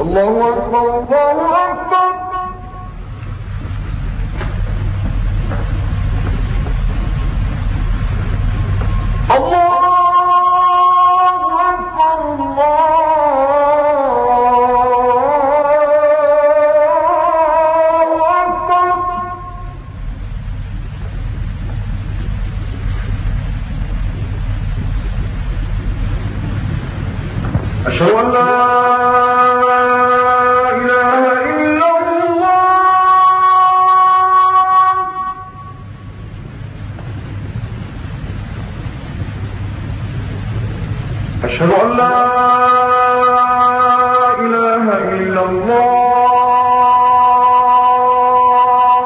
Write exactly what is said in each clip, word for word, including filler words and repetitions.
الله أكبر الله أكبر أشهد أن لا إله إلا الله أشهد أن لا إله إلا الله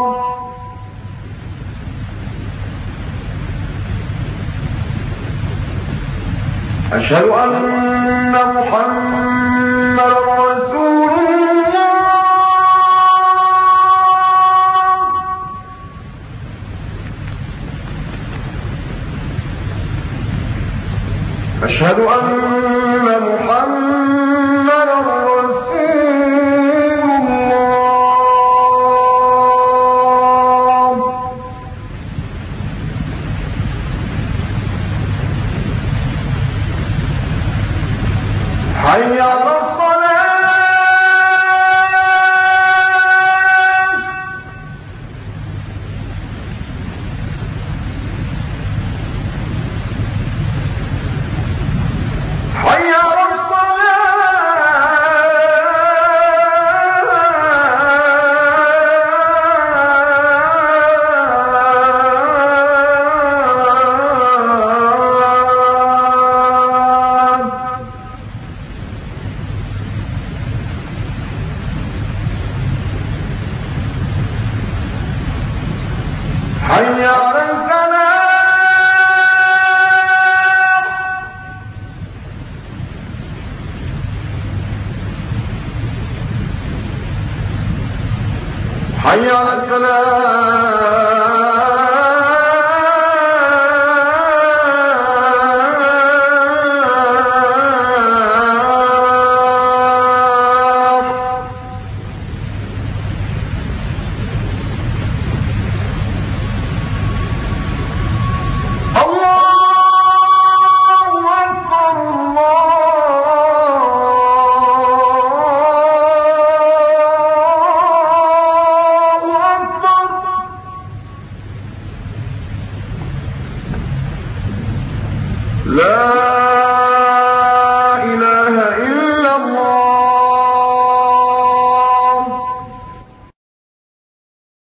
أشهد أن محمدا رسول الله أشهد أن محمدا رسول الله حي على حي على حي على الفلاح حي على الفلاح